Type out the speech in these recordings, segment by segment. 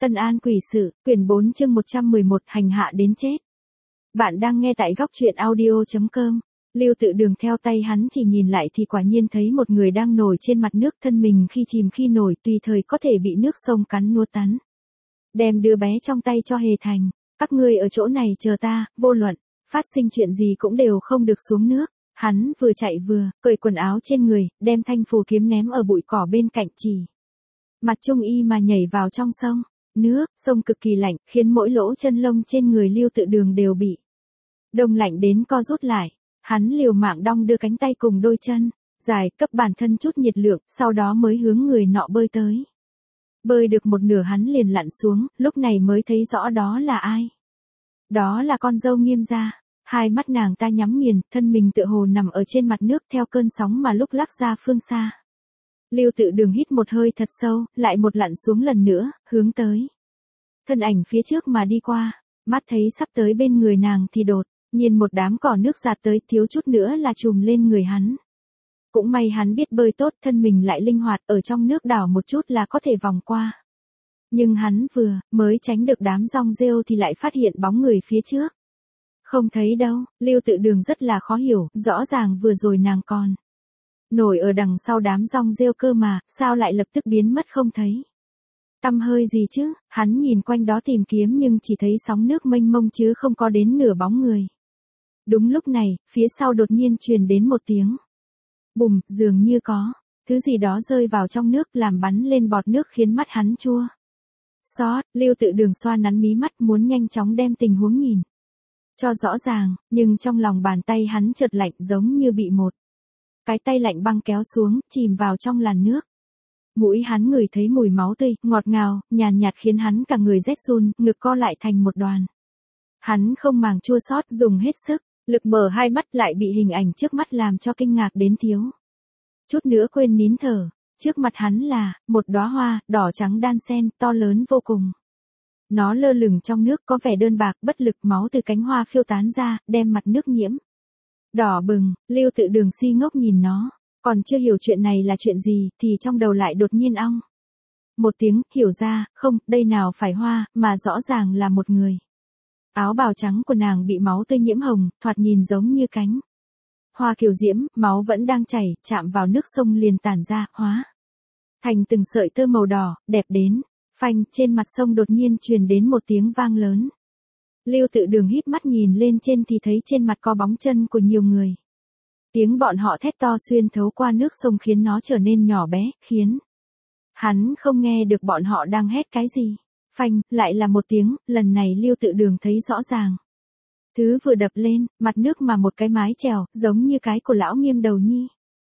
Tân An quỷ sự, quyển 4 chương 111 hành hạ đến chết. Bạn đang nghe tại góc truyện audio.com. Lưu Tự Đường theo tay hắn chỉ nhìn lại thì quả nhiên thấy một người đang nổi trên mặt nước, thân mình khi chìm khi nổi tùy thời có thể bị nước sông cắn nuốt tắn. Đem đứa bé trong tay cho Hề Thành, các ngươi ở chỗ này chờ ta, vô luận phát sinh chuyện gì cũng đều không được xuống nước. Hắn vừa chạy vừa cởi quần áo trên người, đem thanh phù kiếm ném ở bụi cỏ bên cạnh, chỉ mặt trung y mà nhảy vào trong sông. Sông cực kỳ lạnh, khiến mỗi lỗ chân lông trên người Lưu Tự Đường đều bị đông lạnh đến co rút lại. Hắn liều mạng đong đưa cánh tay cùng đôi chân dài, cấp bản thân chút nhiệt lượng, sau đó mới hướng người nọ bơi tới. Bơi được một nửa hắn liền lặn xuống, lúc này mới thấy rõ đó là ai. Đó là con dâu Nghiêm gia. Hai mắt nàng ta nhắm nghiền, thân mình tựa hồ nằm ở trên mặt nước theo cơn sóng mà lúc lắc ra phương xa. Lưu Tự Đường hít một hơi thật sâu, lại một lặn xuống lần nữa, hướng tới thân ảnh phía trước mà đi qua. Mắt thấy sắp tới bên người nàng thì đột nhiên một đám cỏ nước giạt tới, thiếu chút nữa là trùm lên người hắn. Cũng may hắn biết bơi tốt, thân mình lại linh hoạt, ở trong nước đảo một chút là có thể vòng qua. Nhưng hắn vừa mới tránh được đám rong rêu thì lại phát hiện bóng người phía trước. Không thấy đâu. Lưu Tự Đường rất là khó hiểu, rõ ràng vừa rồi nàng còn nổi ở đằng sau đám rong rêu cơ mà, sao lại lập tức biến mất không thấy. Tăm hơi gì chứ? Hắn nhìn quanh đó tìm kiếm nhưng chỉ thấy sóng nước mênh mông chứ không có đến nửa bóng người. Đúng lúc này, phía sau đột nhiên truyền đến một tiếng bùm, dường như có thứ gì đó rơi vào trong nước làm bắn lên bọt nước khiến mắt hắn chua xót. Lưu Tự Đường xoa nắn mí mắt muốn nhanh chóng đem tình huống nhìn cho rõ ràng, nhưng trong lòng bàn tay hắn chợt lạnh, giống như bị một cái tay lạnh băng kéo xuống, chìm vào trong làn nước. Mũi hắn ngửi thấy mùi máu tươi, ngọt ngào, nhàn nhạt khiến hắn cả người rét run, ngực co lại thành một đoàn. Hắn không màng chua xót, dùng hết sức lực mở hai mắt, lại bị hình ảnh trước mắt làm cho kinh ngạc đến thiếu chút nữa quên nín thở. Trước mặt hắn là một đóa hoa đỏ trắng đan xen, to lớn vô cùng. Nó lơ lửng trong nước, có vẻ đơn bạc, bất lực, máu từ cánh hoa phiêu tán ra, đem mặt nước nhiễm đỏ bừng. Lưu Tự Đường si ngốc nhìn nó, còn chưa hiểu chuyện này là chuyện gì, thì trong đầu lại đột nhiên ong một tiếng, hiểu ra, không, đây nào phải hoa, mà rõ ràng là một người. Áo bào trắng của nàng bị máu tươi nhiễm hồng, thoạt nhìn giống như cánh hoa kiều diễm, máu vẫn đang chảy, chạm vào nước sông liền tản ra, hóa thành từng sợi tơ màu đỏ, đẹp đến phanh. Trên mặt sông đột nhiên truyền đến một tiếng vang lớn. Lưu Tự Đường híp mắt nhìn lên trên thì thấy trên mặt có bóng chân của nhiều người. Tiếng bọn họ thét to xuyên thấu qua nước sông khiến nó trở nên nhỏ bé, khiến hắn không nghe được bọn họ đang hét cái gì. Phanh, lại là một tiếng, lần này Lưu Tự Đường thấy rõ ràng. Thứ vừa đập lên mặt nước mà một cái mái chèo, giống như cái của lão Nghiêm đầu nhi.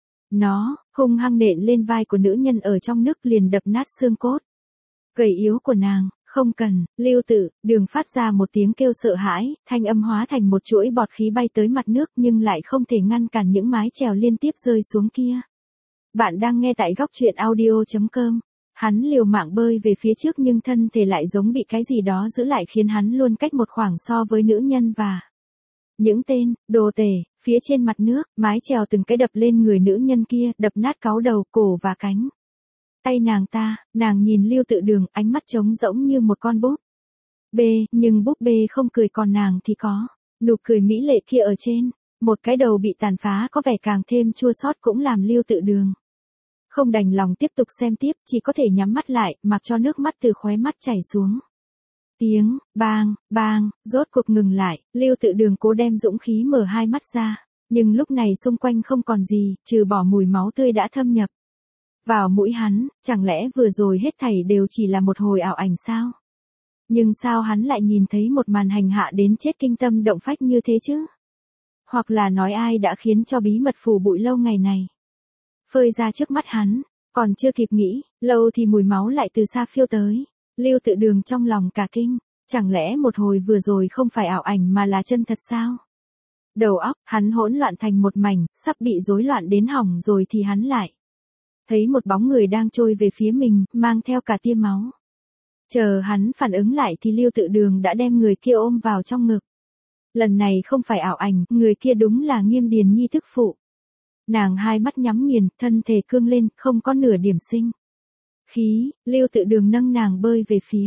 Nó hung hăng nện lên vai của nữ nhân ở trong nước, liền đập nát xương cốt gầy yếu của nàng. Không cần. Lưu Tự Đường phát ra một tiếng kêu sợ hãi, thanh âm hóa thành một chuỗi bọt khí bay tới mặt nước, nhưng lại không thể ngăn cản những mái chèo liên tiếp rơi xuống kia. Bạn đang nghe tại góc truyện audio.com. Hắn liều mạng bơi về phía trước nhưng thân thể lại giống bị cái gì đó giữ lại, khiến hắn luôn cách một khoảng so với nữ nhân và những tên đồ tể phía trên mặt nước. Mái chèo từng cái đập lên người nữ nhân kia, đập nát cáu đầu, cổ và cánh tay nàng ta. Nàng nhìn Lưu Tự Đường, ánh mắt trống rỗng như một con búp bê, nhưng búp bê không cười, còn nàng thì có nụ cười mỹ lệ kia ở trên một cái đầu bị tàn phá, có vẻ càng thêm chua xót, cũng làm Lưu Tự Đường không đành lòng tiếp tục xem tiếp, chỉ có thể nhắm mắt lại, mặc cho nước mắt từ khóe mắt chảy xuống. Tiếng bang bang rốt cuộc ngừng lại. Lưu Tự Đường cố đem dũng khí mở hai mắt ra, nhưng lúc này xung quanh không còn gì, trừ bỏ mùi máu tươi đã thâm nhập vào mũi hắn. Chẳng lẽ vừa rồi hết thảy đều chỉ là một hồi ảo ảnh sao? Nhưng sao hắn lại nhìn thấy một màn hành hạ đến chết kinh tâm động phách như thế chứ? Hoặc là nói ai đã khiến cho bí mật phủ bụi lâu ngày này phơi ra trước mắt hắn? Còn chưa kịp nghĩ lâu thì mùi máu lại từ xa phiêu tới. Lưu Tự Đường trong lòng cả kinh, chẳng lẽ một hồi vừa rồi không phải ảo ảnh mà là chân thật sao? Đầu óc hắn hỗn loạn thành một mảnh, sắp bị rối loạn đến hỏng rồi thì hắn lại thấy một bóng người đang trôi về phía mình, mang theo cả tia máu. Chờ hắn phản ứng lại thì Lưu Tự Đường đã đem người kia ôm vào trong ngực. Lần này không phải ảo ảnh, người kia đúng là Nghiêm Điền Nhi tức phụ. Nàng hai mắt nhắm nghiền, thân thể cương lên, không có nửa điểm sinh khí. Lưu Tự Đường nâng nàng bơi về phía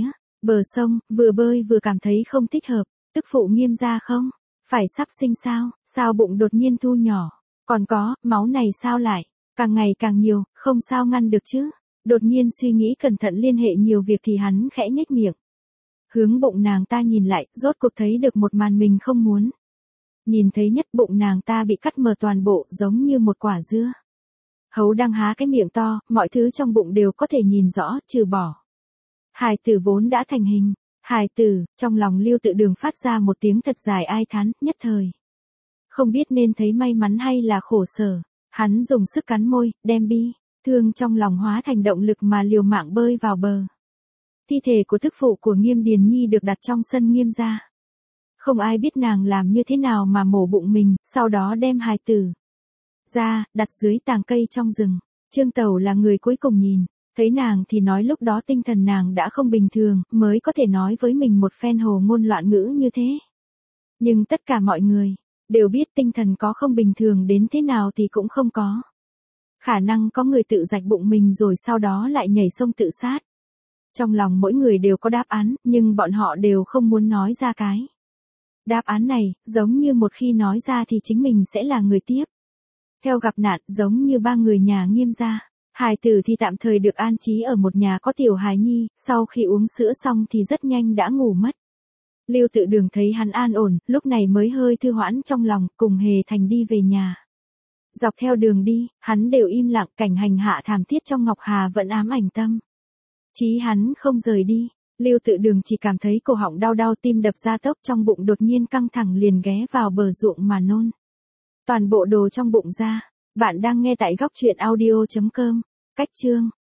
Bờ sông, vừa bơi vừa cảm thấy không thích hợp, tức phụ Nghiêm gia không? Phải sắp sinh sao, sao bụng đột nhiên thu nhỏ? Còn có, máu này sao lại, càng ngày càng nhiều, không sao ngăn được chứ? Đột nhiên suy nghĩ cẩn thận liên hệ nhiều việc thì hắn khẽ nhếch miệng. Hướng bụng nàng ta nhìn lại, rốt cuộc thấy được một màn mình không muốn. Nhìn thấy nhất bụng nàng ta bị cắt mờ toàn bộ giống như một quả dưa. Hấu đang há cái miệng to, mọi thứ trong bụng đều có thể nhìn rõ, trừ bỏ. Hài tử vốn đã thành hình. Hài tử, trong lòng Lưu Tự Đường phát ra một tiếng thật dài ai thán, nhất thời. Không biết nên thấy may mắn hay là khổ sở. Hắn dùng sức cắn môi, đem bi thương trong lòng hóa thành động lực mà liều mạng bơi vào bờ. Thi thể của tức phụ của Nghiêm Điền Nhi được đặt trong sân Nghiêm gia. Không ai biết nàng làm như thế nào mà mổ bụng mình, sau đó đem hài tử ra, đặt dưới tàng cây trong rừng. Trương Tẩu là người cuối cùng nhìn, thấy nàng thì nói lúc đó tinh thần nàng đã không bình thường, mới có thể nói với mình một phen hồ ngôn loạn ngữ như thế. Nhưng tất cả mọi người đều biết tinh thần có không bình thường đến thế nào thì cũng không có. Khả năng có người tự rạch bụng mình rồi sau đó lại nhảy sông tự sát. Trong lòng mỗi người đều có đáp án, nhưng bọn họ đều không muốn nói ra cái. Đáp án này, giống như một khi nói ra thì chính mình sẽ là người tiếp theo gặp nạn, giống như ba người nhà Nghiêm gia. Hài tử thì tạm thời được an trí ở một nhà có tiểu hài nhi, sau khi uống sữa xong thì rất nhanh đã ngủ mất. Lưu Tự Đường thấy hắn an ổn, lúc này mới hơi thư hoãn trong lòng, cùng Hề Thành đi về nhà. Dọc theo đường đi, hắn đều im lặng, cảnh hành hạ thảm thiết trong Ngọc Hà vẫn ám ảnh tâm. Chí hắn không rời đi, Lưu Tự Đường chỉ cảm thấy cổ họng đau đau, tim đập gia tốc, trong bụng đột nhiên căng thẳng liền ghé vào bờ ruộng mà nôn toàn bộ đồ trong bụng ra. Bạn đang nghe tại góc truyện audio.com. Cách chương